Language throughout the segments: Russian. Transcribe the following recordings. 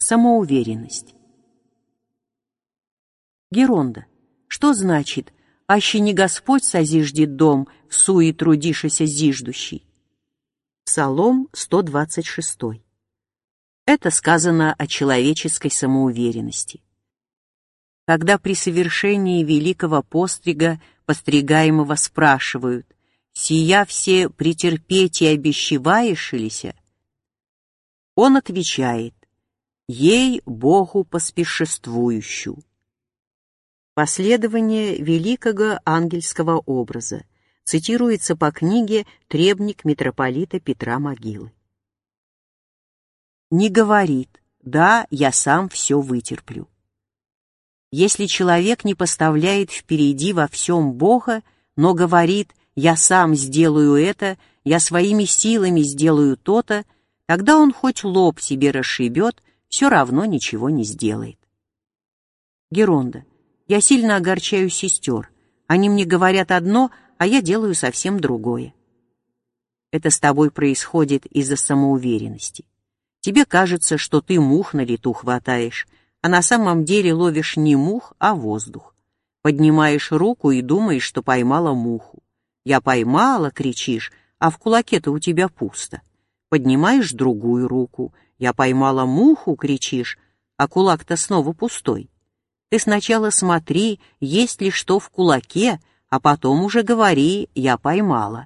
Самоуверенность. Геронда. Что значит «аще не Господь созиждет дом, в суе трудишися зиждущий»? Псалом 126. Это сказано о человеческой самоуверенности. Когда при совершении великого пострига постригаемого спрашивают: «Сия все претерпеть и обещеваешь лися?» Он отвечает: «Ей Богу поспешествующую». Последование великого ангельского образа цитируется по книге «Требник митрополита Петра Могилы». Не говорит: «Да, я сам все вытерплю». Если человек не поставляет впереди во всем Бога, но говорит: «Я сам сделаю это, я своими силами сделаю то-то», тогда он хоть лоб себе расшибет, все равно ничего не сделает. Геронда. Я сильно огорчаю сестер. Они мне говорят одно, а я делаю совсем другое. Это с тобой происходит из-за самоуверенности. Тебе кажется, что ты мух на лету хватаешь, а на самом деле ловишь не мух, а воздух. Поднимаешь руку и думаешь, что поймала муху. «Я поймала», — кричишь, а в кулаке-то у тебя пусто. Поднимаешь другую руку. «Я поймала муху», — кричишь, а кулак-то снова пустой. Ты сначала смотри, есть ли что в кулаке, а потом уже говори: «Я поймала».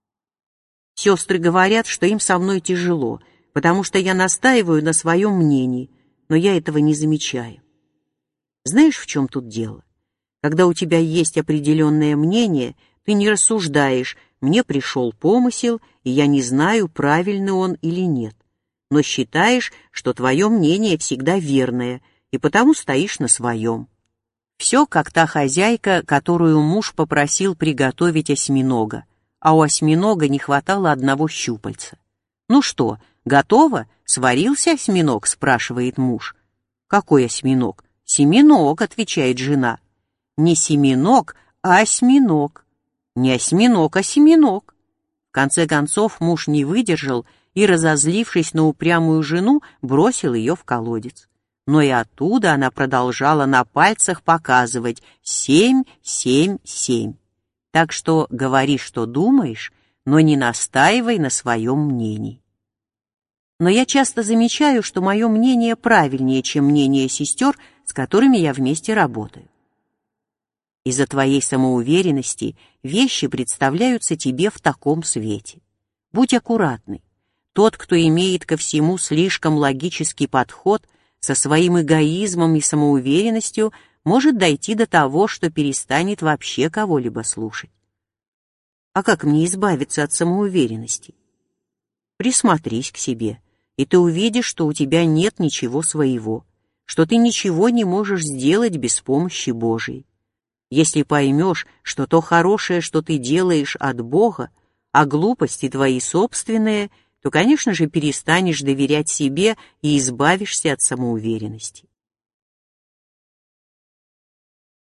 Сестры говорят, что им со мной тяжело, потому что я настаиваю на своем мнении, но я этого не замечаю. Знаешь, в чем тут дело? Когда у тебя есть определенное мнение, ты не рассуждаешь: «Мне пришел помысел, и я не знаю, правильный он или нет», но считаешь, что твое мнение всегда верное, и потому стоишь на своем. Все как та хозяйка, которую муж попросил приготовить осьминога, а у осьминога не хватало одного щупальца. «Ну что, готово? Сварился осьминог?» — спрашивает муж. «Какой осьминог?» «Семеног», — отвечает жена. «Не семеног, а осьминог». «Не осьминог, а семеног». В конце концов муж не выдержал и, разозлившись на упрямую жену, бросил ее в колодец. Но и оттуда она продолжала на пальцах показывать 7, 7, 7. Так что говори, что думаешь, но не настаивай на своем мнении. Но я часто замечаю, что мое мнение правильнее, чем мнение сестер, с которыми я вместе работаю. Из-за твоей самоуверенности вещи представляются тебе в таком свете. Будь аккуратный. Тот, кто имеет ко всему слишком логический подход, со своим эгоизмом и самоуверенностью может дойти до того, что перестанет вообще кого-либо слушать. А как мне избавиться от самоуверенности? Присмотрись к себе, и ты увидишь, что у тебя нет ничего своего, что ты ничего не можешь сделать без помощи Божией. Если поймешь, что то хорошее, что ты делаешь, от Бога, а глупости твои собственные, то, конечно же, перестанешь доверять себе и избавишься от самоуверенности.